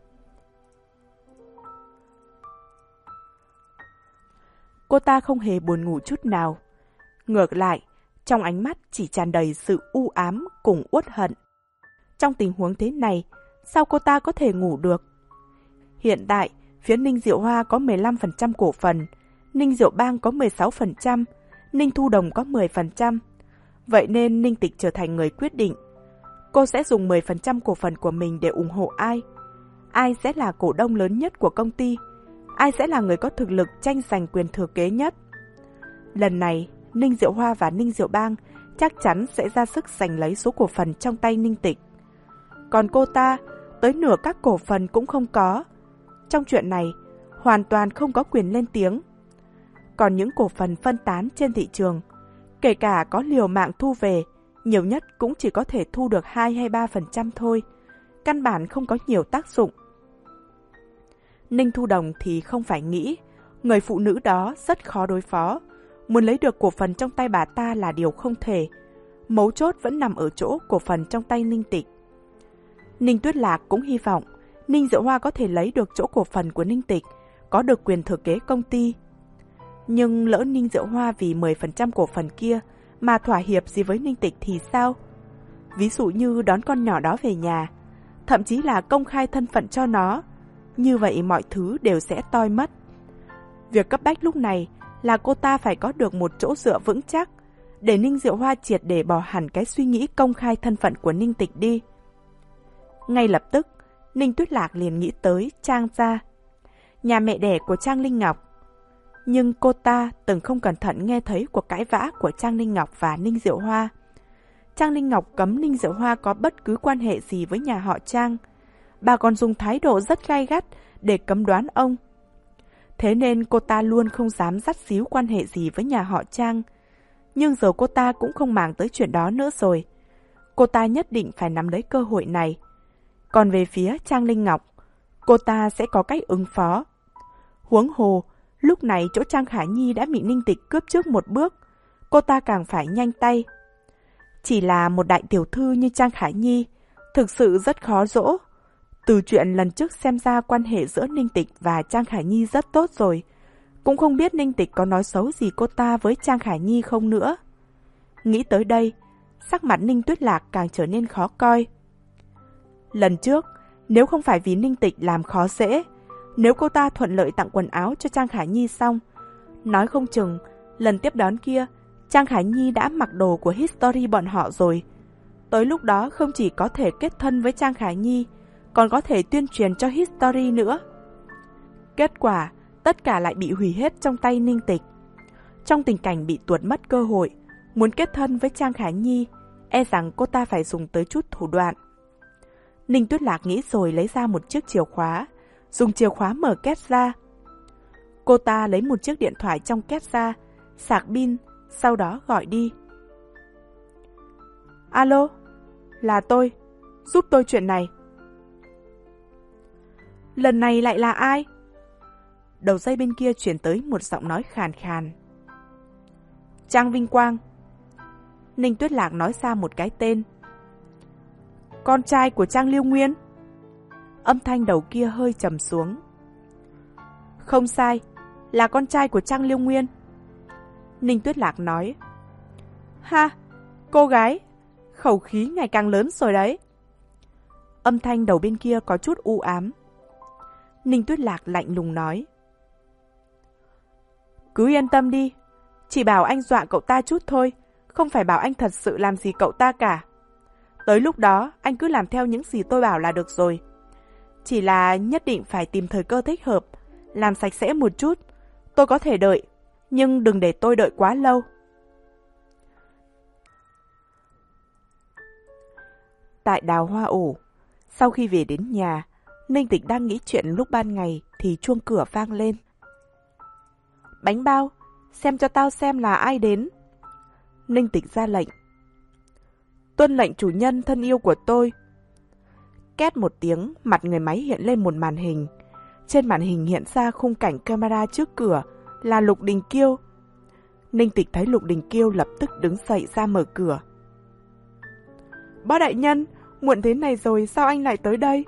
Cô ta không hề buồn ngủ chút nào. Ngược lại, trong ánh mắt chỉ tràn đầy sự u ám cùng uất hận. Trong tình huống thế này, sao cô ta có thể ngủ được? Hiện tại, phía Ninh Diệu Hoa có mười lăm phần trăm cổ phần, Ninh Diệu Bang có mười sáu phần trăm, Ninh Thu Đồng có mười phần trăm. Vậy nên Ninh Tịch trở thành người quyết định. Cô sẽ dùng mười phần trăm cổ phần của mình để ủng hộ ai? Ai sẽ là cổ đông lớn nhất của công ty? Ai sẽ là người có thực lực tranh giành quyền thừa kế nhất? Lần này, Ninh Diệu Hoa và Ninh Diệu Bang chắc chắn sẽ ra sức giành lấy số cổ phần trong tay Ninh Tịch. Còn cô ta, tới nửa các cổ phần cũng không có. Trong chuyện này, hoàn toàn không có quyền lên tiếng. Còn những cổ phần phân tán trên thị trường, kể cả có liều mạng thu về, nhiều nhất cũng chỉ có thể thu được hai hay ba phần trăm thôi. Căn bản không có nhiều tác dụng. Ninh Thu Đồng thì không phải nghĩ, người phụ nữ đó rất khó đối phó. Muốn lấy được cổ phần trong tay bà ta là điều không thể. Mấu chốt vẫn nằm ở chỗ cổ phần trong tay Ninh Tịch. Ninh Tuyết Lạc cũng hy vọng Ninh Diệu Hoa có thể lấy được chỗ cổ phần của Ninh Tịch, có được quyền thừa kế công ty. Nhưng lỡ Ninh Diệu Hoa vì mười phần trăm cổ phần kia mà thỏa hiệp gì với Ninh Tịch thì sao? Ví dụ như đón con nhỏ đó về nhà, thậm chí là công khai thân phận cho nó, như vậy mọi thứ đều sẽ toi mất. Việc cấp bách lúc này là cô ta phải có được một chỗ dựa vững chắc, để Ninh Diệu Hoa triệt để bỏ hẳn cái suy nghĩ công khai thân phận của Ninh Tịch đi. Ngay lập tức, Ninh Tuyết Lạc liền nghĩ tới Trang gia, nhà mẹ đẻ của Trang Linh Ngọc. Nhưng cô ta từng không cẩn thận nghe thấy cuộc cãi vã của Trang Linh Ngọc và Ninh Diệu Hoa. Trang Linh Ngọc cấm Ninh Diệu Hoa có bất cứ quan hệ gì với nhà họ Trang. Bà còn dùng thái độ rất gay gắt để cấm đoán ông. Thế nên cô ta luôn không dám dắt xíu quan hệ gì với nhà họ Trang. Nhưng giờ cô ta cũng không màng tới chuyện đó nữa rồi. Cô ta nhất định phải nắm lấy cơ hội này. Còn về phía Trang Linh Ngọc, cô ta sẽ có cách ứng phó. Huống hồ, lúc này chỗ Trang Khả Nhi đã bị Ninh Tịch cướp trước một bước. Cô ta càng phải nhanh tay. Chỉ là một đại tiểu thư như Trang Khả Nhi, thực sự rất khó dỗ. Từ chuyện lần trước xem ra quan hệ giữa Ninh Tịch và Trang Khả Nhi rất tốt rồi. Cũng không biết Ninh Tịch có nói xấu gì cô ta với Trang Khả Nhi không nữa. Nghĩ tới đây, sắc mặt Ninh Tuyết Lạc càng trở nên khó coi. Lần trước, nếu không phải vì Ninh Tịch làm khó dễ, nếu cô ta thuận lợi tặng quần áo cho Trang Khả Nhi xong, nói không chừng, lần tiếp đón kia, Trang Khả Nhi đã mặc đồ của History bọn họ rồi. Tới lúc đó không chỉ có thể kết thân với Trang Khả Nhi, còn có thể tuyên truyền cho History nữa. Kết quả, tất cả lại bị hủy hết trong tay Ninh Tịch. Trong tình cảnh bị tuột mất cơ hội, muốn kết thân với Trang Khả Nhi, e rằng cô ta phải dùng tới chút thủ đoạn. Ninh Tuyết Lạc nghĩ rồi lấy ra một chiếc chìa khóa, dùng chìa khóa mở két ra. Cô ta lấy một chiếc điện thoại trong két ra, sạc pin, sau đó gọi đi. Alo, là tôi, giúp tôi chuyện này. Lần này lại là ai? Đầu dây bên kia chuyển tới một giọng nói khàn khàn. Trang Vinh Quang. Ninh Tuyết Lạc nói ra một cái tên. Con trai của Trang Liêu Nguyên. Âm thanh đầu kia hơi trầm xuống. Không sai, là con trai của Trang Liêu Nguyên. Ninh Tuyết Lạc nói. Ha, cô gái, khẩu khí ngày càng lớn rồi đấy. Âm thanh đầu bên kia có chút u ám. Ninh Tuyết Lạc lạnh lùng nói. Cứ yên tâm đi, chỉ bảo anh dọa cậu ta chút thôi, không phải bảo anh thật sự làm gì cậu ta cả. Tới lúc đó, anh cứ làm theo những gì tôi bảo là được rồi. Chỉ là nhất định phải tìm thời cơ thích hợp, làm sạch sẽ một chút. Tôi có thể đợi, nhưng đừng để tôi đợi quá lâu. Tại Đào Hoa Ổ, sau khi về đến nhà, Ninh Tịch đang nghĩ chuyện lúc ban ngày thì chuông cửa vang lên. Bánh bao, xem cho tao xem là ai đến. Ninh Tịch ra lệnh. Tuân lệnh chủ nhân thân yêu của tôi. Két một tiếng, mặt người máy hiện lên một màn hình. Trên màn hình hiện ra khung cảnh camera trước cửa là Lục Đình Kiêu. Ninh Tịch thấy Lục Đình Kiêu lập tức đứng dậy ra mở cửa. Bác đại nhân, muộn thế này rồi sao anh lại tới đây?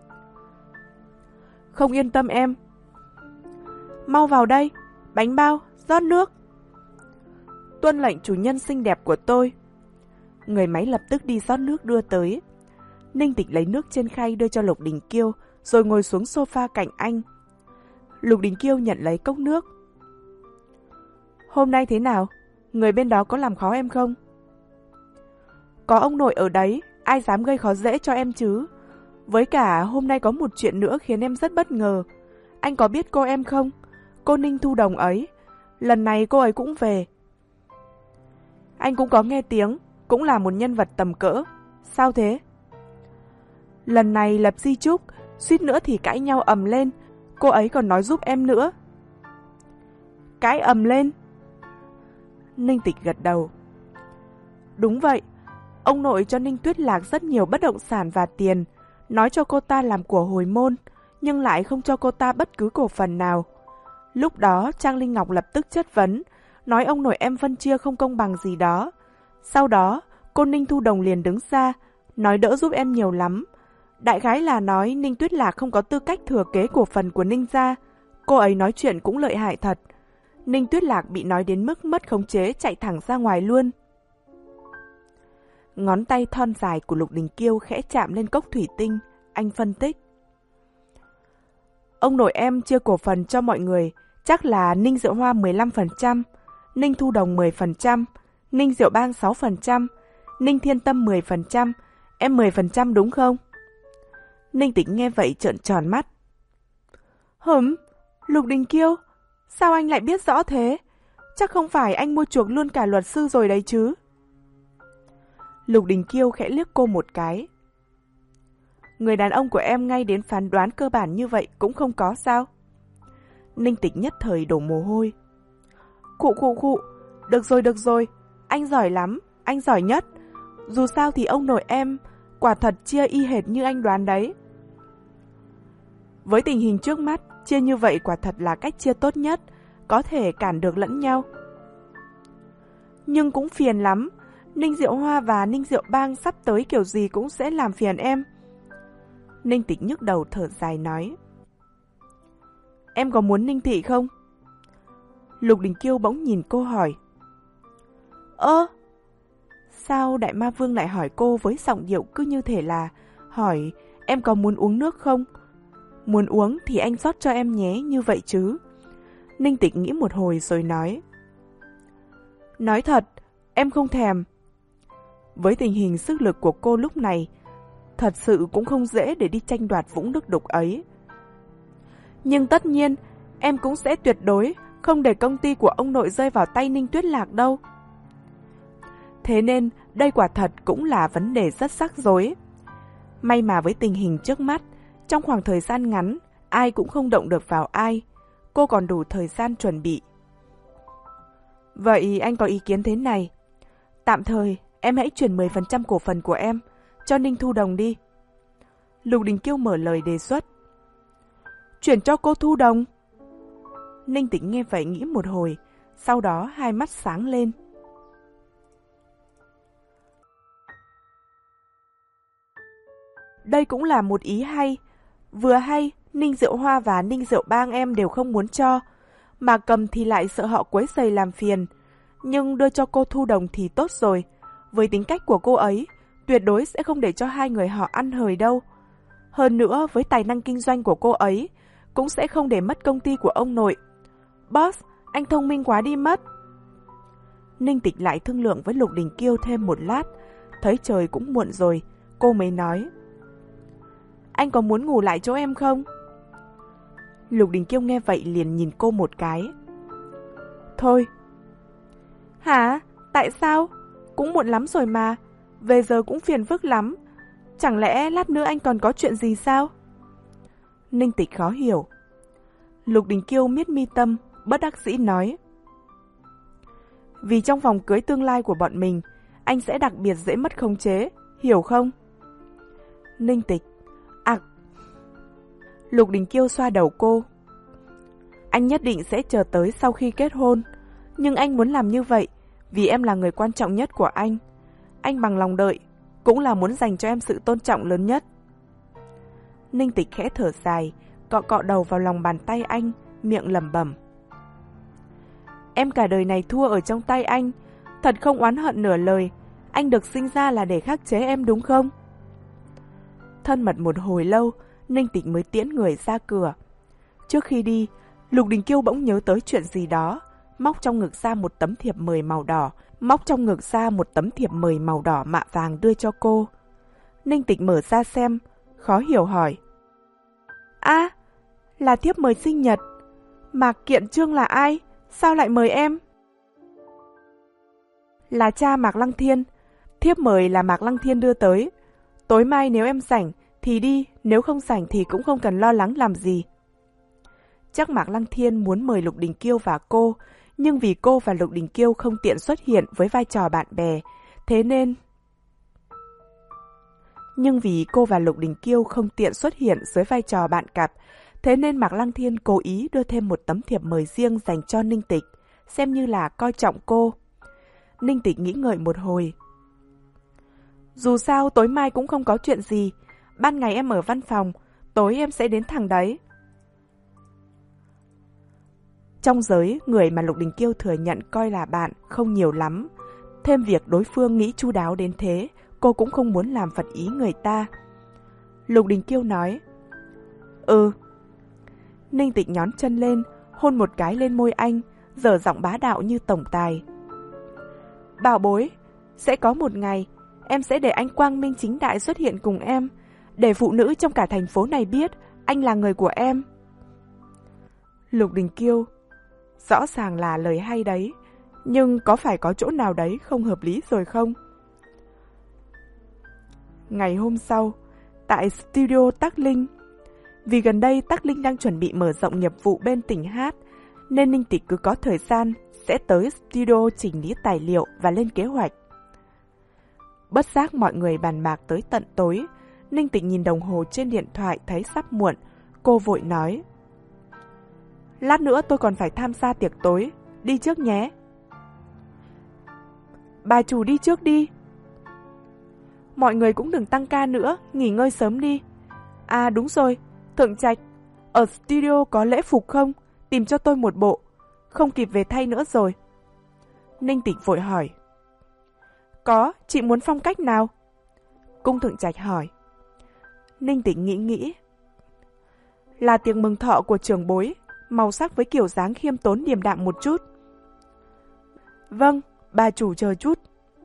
Không yên tâm em. Mau vào đây, bánh bao, rót nước. Tuân lệnh chủ nhân xinh đẹp của tôi. Người máy lập tức đi rót nước đưa tới. Ninh Tịch lấy nước trên khay đưa cho Lục Đình Kiêu, rồi ngồi xuống sofa cạnh anh. Lục Đình Kiêu nhận lấy cốc nước. Hôm nay thế nào? Người bên đó có làm khó em không? Có ông nội ở đấy, ai dám gây khó dễ cho em chứ? Với cả hôm nay có một chuyện nữa khiến em rất bất ngờ. Anh có biết cô em không? Cô Ninh Thu Đồng ấy. Lần này cô ấy cũng về. Anh cũng có nghe tiếng, cũng là một nhân vật tầm cỡ. Sao thế? Lần này lập di chúc, suýt nữa thì cãi nhau ầm lên. Cô ấy còn nói giúp em nữa. Cãi ầm lên? Ninh Tịch gật đầu. Đúng vậy, ông nội cho Ninh Tuyết Lạc rất nhiều bất động sản và tiền, nói cho cô ta làm của hồi môn, nhưng lại không cho cô ta bất cứ cổ phần nào. Lúc đó Trang Linh Ngọc lập tức chất vấn, nói ông nội em phân chia không công bằng gì đó. Sau đó, cô Ninh Thu Đồng liền đứng ra, nói đỡ giúp em nhiều lắm. Đại khái là nói Ninh Tuyết Lạc không có tư cách thừa kế cổ phần của Ninh gia. Cô ấy nói chuyện cũng lợi hại thật. Ninh Tuyết Lạc bị nói đến mức mất khống chế chạy thẳng ra ngoài luôn. Ngón tay thon dài của Lục Đình Kiêu khẽ chạm lên cốc thủy tinh, anh phân tích. Ông nội em chia cổ phần cho mọi người, chắc là Ninh Diệu Hoa mười lăm phần trăm, Ninh Thu Đồng mười phần trăm, Ninh Diệu Bang sáu phần trăm, Ninh Thiên Tâm mười phần trăm, em mười phần trăm đúng không? Ninh Tịch nghe vậy trợn tròn mắt. Hửm, Lục Đình Kiêu, sao anh lại biết rõ thế? Chắc không phải anh mua chuộc luôn cả luật sư rồi đấy chứ? Lục Đình Kiêu khẽ liếc cô một cái. Người đàn ông của em ngay đến phán đoán cơ bản như vậy cũng không có sao? Ninh Tịch nhất thời đổ mồ hôi. Khụ khụ khụ, được rồi được rồi, anh giỏi lắm, anh giỏi nhất. Dù sao thì ông nội em quả thật chia y hệt như anh đoán đấy. Với tình hình trước mắt, chia như vậy quả thật là cách chia tốt nhất, có thể cản được lẫn nhau. Nhưng cũng phiền lắm, Ninh Diệu Hoa và Ninh Diệu Bang sắp tới kiểu gì cũng sẽ làm phiền em. Ninh Tịch nhức đầu thở dài nói. Em có muốn Ninh Thị không? Lục Đình Kiêu bỗng nhìn cô hỏi. Ơ, sao Đại Ma Vương lại hỏi cô với giọng điệu cứ như thể là hỏi em có muốn uống nước không? Muốn uống thì anh rót cho em nhé, như vậy chứ. Ninh Tịch nghĩ một hồi rồi nói. Nói thật, em không thèm. Với tình hình sức lực của cô lúc này, thật sự cũng không dễ để đi tranh đoạt vũng nước đục ấy. Nhưng tất nhiên, em cũng sẽ tuyệt đối không để công ty của ông nội rơi vào tay Ninh Tuyết Lạc đâu. Thế nên, đây quả thật cũng là vấn đề rất rắc rối. May mà với tình hình trước mắt, trong khoảng thời gian ngắn, ai cũng không động được vào ai. Cô còn đủ thời gian chuẩn bị. Vậy anh có ý kiến thế này. Tạm thời, em hãy chuyển mười phần trăm cổ phần của em cho Ninh Thu Đồng đi. Lục Đình Kiêu mở lời đề xuất. Chuyển cho cô Thu Đồng? Ninh Tĩnh nghe vậy nghĩ một hồi, sau đó hai mắt sáng lên. Đây cũng là một ý hay. Vừa hay, Ninh Diệu Hoa và Ninh Diệu Bang em đều không muốn cho, mà Cầm thì lại sợ họ quấy rầy làm phiền. Nhưng đưa cho cô Thu Đồng thì tốt rồi. Với tính cách của cô ấy, tuyệt đối sẽ không để cho hai người họ ăn hời đâu. Hơn nữa, với tài năng kinh doanh của cô ấy, cũng sẽ không để mất công ty của ông nội. Boss, anh thông minh quá đi mất. Ninh Tịch lại thương lượng với Lục Đình Kiêu thêm một lát, thấy trời cũng muộn rồi, cô mới nói. Anh có muốn ngủ lại chỗ em không? Lục Đình Kiêu nghe vậy liền nhìn cô một cái. Thôi. Hả? Tại sao? Cũng muộn lắm rồi mà, về giờ cũng phiền phức lắm. Chẳng lẽ lát nữa anh còn có chuyện gì sao? Ninh Tịch khó hiểu. Lục Đình Kiêu miết mi tâm, bất đắc dĩ nói. Vì trong vòng cưới tương lai của bọn mình, anh sẽ đặc biệt dễ mất khống chế, hiểu không? Ninh Tịch. À. Lục Đình Kiêu xoa đầu cô. Anh nhất định sẽ chờ tới sau khi kết hôn, nhưng anh muốn làm như vậy vì em là người quan trọng nhất của anh. Anh bằng lòng đợi, cũng là muốn dành cho em sự tôn trọng lớn nhất. Ninh Tịch khẽ thở dài, cọ cọ đầu vào lòng bàn tay anh, miệng lẩm bẩm. Em cả đời này thua ở trong tay anh, thật không oán hận nửa lời. Anh được sinh ra là để khắc chế em đúng không? Thân mật một hồi lâu, Ninh Tịch mới tiễn người ra cửa. Trước khi đi, Lục Đình Kiêu bỗng nhớ tới chuyện gì đó, móc trong ngực ra một tấm thiệp mời màu đỏ, móc trong ngực ra một tấm thiệp mời màu đỏ mạ vàng đưa cho cô. Ninh Tịch mở ra xem, khó hiểu hỏi. À, là thiếp mời sinh nhật. Mạc Kiện Trương là ai? Sao lại mời em? Là cha Mạc Lăng Thiên. Thiếp mời là Mạc Lăng Thiên đưa tới. Tối mai nếu em rảnh thì đi, nếu không rảnh thì cũng không cần lo lắng làm gì. Chắc Mạc Lăng Thiên muốn mời Lục Đình Kiêu và cô, nhưng vì cô và Lục Đình Kiêu không tiện xuất hiện với vai trò bạn bè, thế nên... Nhưng vì cô và Lục Đình Kiêu không tiện xuất hiện dưới vai trò bạn cặp, thế nên Mạc Lăng Thiên cố ý đưa thêm một tấm thiệp mời riêng dành cho Ninh Tịch, xem như là coi trọng cô. Ninh Tịch nghĩ ngợi một hồi. Dù sao tối mai cũng không có chuyện gì, ban ngày em ở văn phòng, tối em sẽ đến thẳng đấy. Trong giới, người mà Lục Đình Kiêu thừa nhận coi là bạn không nhiều lắm. Thêm việc đối phương nghĩ chu đáo đến thế, cô cũng không muốn làm phật ý người ta. Lục Đình Kiêu nói. Ừ. Ninh Tịch nhón chân lên, hôn một cái lên môi anh, dở giọng bá đạo như tổng tài. Bảo bối, sẽ có một ngày, em sẽ để anh quang minh chính đại xuất hiện cùng em, để phụ nữ trong cả thành phố này biết anh là người của em. Lục Đình Kiêu. Rõ ràng là lời hay đấy, nhưng có phải có chỗ nào đấy không hợp lý rồi không? Ngày hôm sau, tại studio Tắc Linh. Vì gần đây Tắc Linh đang chuẩn bị mở rộng nghiệp vụ bên tỉnh hát, nên Ninh Tịch cứ có thời gian sẽ tới studio chỉnh lý tài liệu và lên kế hoạch. Bất giác mọi người bàn bạc tới tận tối. Ninh Tịch nhìn đồng hồ trên điện thoại thấy sắp muộn. Cô vội nói. Lát nữa tôi còn phải tham gia tiệc tối, đi trước nhé. Bà chủ đi trước đi. Mọi người cũng đừng tăng ca nữa, nghỉ ngơi sớm đi. À đúng rồi, Thượng Trạch, ở studio có lễ phục không? Tìm cho tôi một bộ, không kịp về thay nữa rồi. Ninh Tịch vội hỏi. Có, chị muốn phong cách nào? Cung Thượng Trạch hỏi. Ninh Tịch nghĩ nghĩ. Là tiệc mừng thọ của trưởng bối, màu sắc với kiểu dáng khiêm tốn điềm đạm một chút. Vâng, bà chủ chờ chút.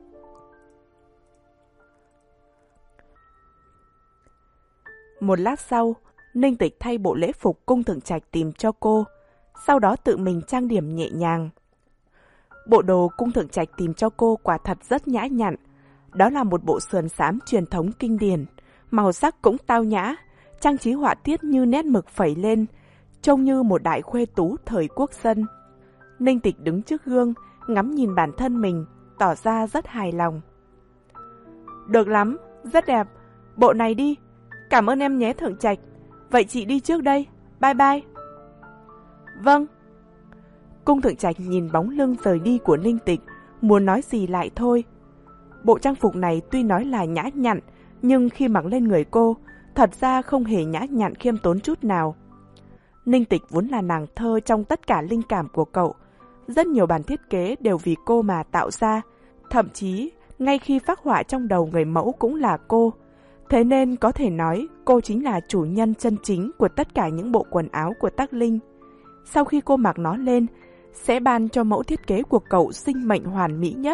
Một lát sau, Ninh Tịch thay bộ lễ phục Cung Thượng Trạch tìm cho cô, sau đó tự mình trang điểm nhẹ nhàng. Bộ đồ Cung Thượng Trạch tìm cho cô quả thật rất nhã nhặn. Đó là một bộ sườn xám truyền thống kinh điển, màu sắc cũng tao nhã, trang trí họa tiết như nét mực phẩy lên, trông như một đại khuê tú thời quốc dân. Ninh Tịch đứng trước gương, ngắm nhìn bản thân mình, tỏ ra rất hài lòng. Được lắm, rất đẹp, bộ này đi. Cảm ơn em nhé Thượng Trạch. Vậy chị đi trước đây, bye bye. Vâng. Cung Thượng Trạch nhìn bóng lưng rời đi của Ninh Tịch, muốn nói gì lại thôi. Bộ trang phục này tuy nói là nhã nhặn, nhưng khi mặc lên người cô, thật ra không hề nhã nhặn khiêm tốn chút nào. Ninh Tịch vốn là nàng thơ trong tất cả linh cảm của cậu. Rất nhiều bản thiết kế đều vì cô mà tạo ra, thậm chí ngay khi phác họa trong đầu người mẫu cũng là cô. Thế nên có thể nói cô chính là chủ nhân chân chính của tất cả những bộ quần áo của Tắc Linh. Sau khi cô mặc nó lên, sẽ ban cho mẫu thiết kế của cậu sinh mệnh hoàn mỹ nhất.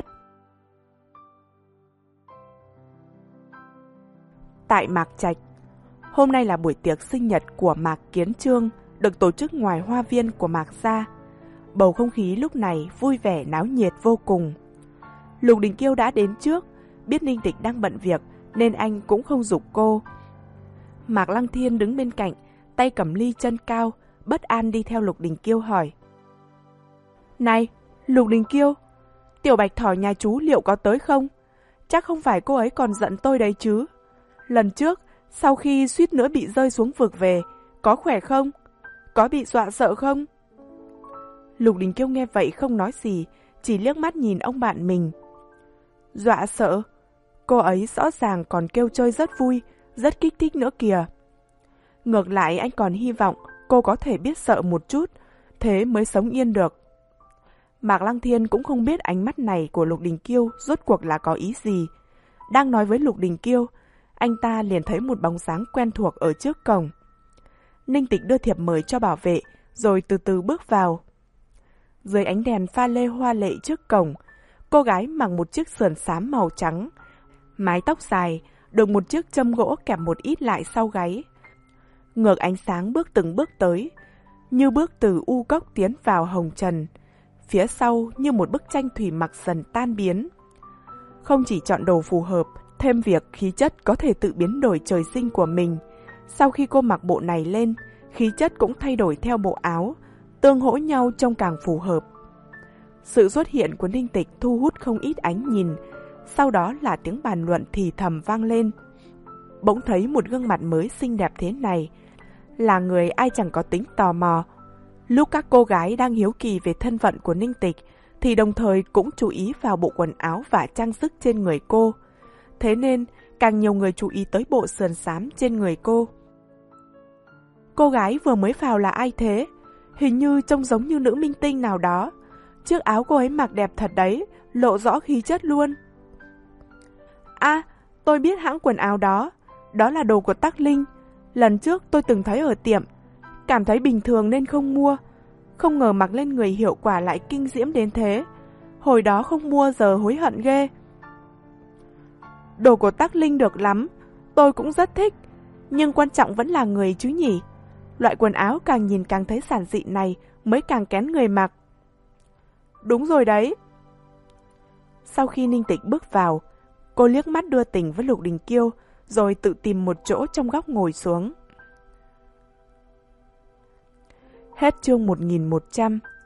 Tại Mạc Trạch, hôm nay là buổi tiệc sinh nhật của Mạc Kiến Trương, được tổ chức ngoài hoa viên của Mạc gia. Bầu không khí lúc này vui vẻ náo nhiệt vô cùng. Lục Đình Kiêu đã đến trước, biết Ninh Tịch đang bận việc nên anh cũng không giục cô. Mạc Lăng Thiên đứng bên cạnh, tay cầm ly chân cao, bất an đi theo Lục Đình Kiêu hỏi. Này, Lục Đình Kiêu, tiểu bạch thỏ nhà chú liệu có tới không? Chắc không phải cô ấy còn giận tôi đấy chứ. Lần trước, sau khi suýt nữa bị rơi xuống vực về, có khỏe không? Có bị dọa sợ không? Lục Đình Kiêu nghe vậy không nói gì, chỉ liếc mắt nhìn ông bạn mình. Dọa sợ? Cô ấy rõ ràng còn kêu chơi rất vui, rất kích thích nữa kìa. Ngược lại anh còn hy vọng cô có thể biết sợ một chút, thế mới sống yên được. Mạc Lăng Thiên cũng không biết ánh mắt này của Lục Đình Kiêu rốt cuộc là có ý gì. Đang nói với Lục Đình Kiêu, anh ta liền thấy một bóng dáng quen thuộc ở trước cổng. Ninh Tịch đưa thiệp mời cho bảo vệ, rồi từ từ bước vào. Dưới ánh đèn pha lê hoa lệ trước cổng, cô gái mặc một chiếc sườn xám màu trắng, mái tóc dài, được một chiếc châm gỗ kẹp một ít lại sau gáy. Ngược ánh sáng bước từng bước tới, như bước từ u cốc tiến vào hồng trần, phía sau như một bức tranh thủy mặc dần tan biến. Không chỉ chọn đồ phù hợp, thêm việc khí chất có thể tự biến đổi trời sinh của mình. Sau khi cô mặc bộ này lên, khí chất cũng thay đổi theo bộ áo, tương hỗ nhau trông càng phù hợp. Sự xuất hiện của Ninh Tịch thu hút không ít ánh nhìn, sau đó là tiếng bàn luận thì thầm vang lên. Bỗng thấy một gương mặt mới xinh đẹp thế này, là người ai chẳng có tính tò mò. Lúc các cô gái đang hiếu kỳ về thân phận của Ninh Tịch, thì đồng thời cũng chú ý vào bộ quần áo và trang sức trên người cô. Thế nên, càng nhiều người chú ý tới bộ sườn xám trên người cô. Cô gái vừa mới vào là ai thế? Hình như trông giống như nữ minh tinh nào đó. Chiếc áo cô ấy mặc đẹp thật đấy, lộ rõ khí chất luôn. À, tôi biết hãng quần áo đó. Đó là đồ của Tắc Linh. Lần trước tôi từng thấy ở tiệm, cảm thấy bình thường nên không mua. Không ngờ mặc lên người hiệu quả lại kinh diễm đến thế. Hồi đó không mua giờ hối hận ghê. Đồ của Tắc Linh được lắm, tôi cũng rất thích. Nhưng quan trọng vẫn là người chứ nhỉ. Loại quần áo càng nhìn càng thấy giản dị này mới càng kén người mặc. Đúng rồi đấy. Sau khi Ninh Tịch bước vào, cô liếc mắt đưa tình với Lục Đình Kiêu, rồi tự tìm một chỗ trong góc ngồi xuống. Hết chương một nghìn một trăm.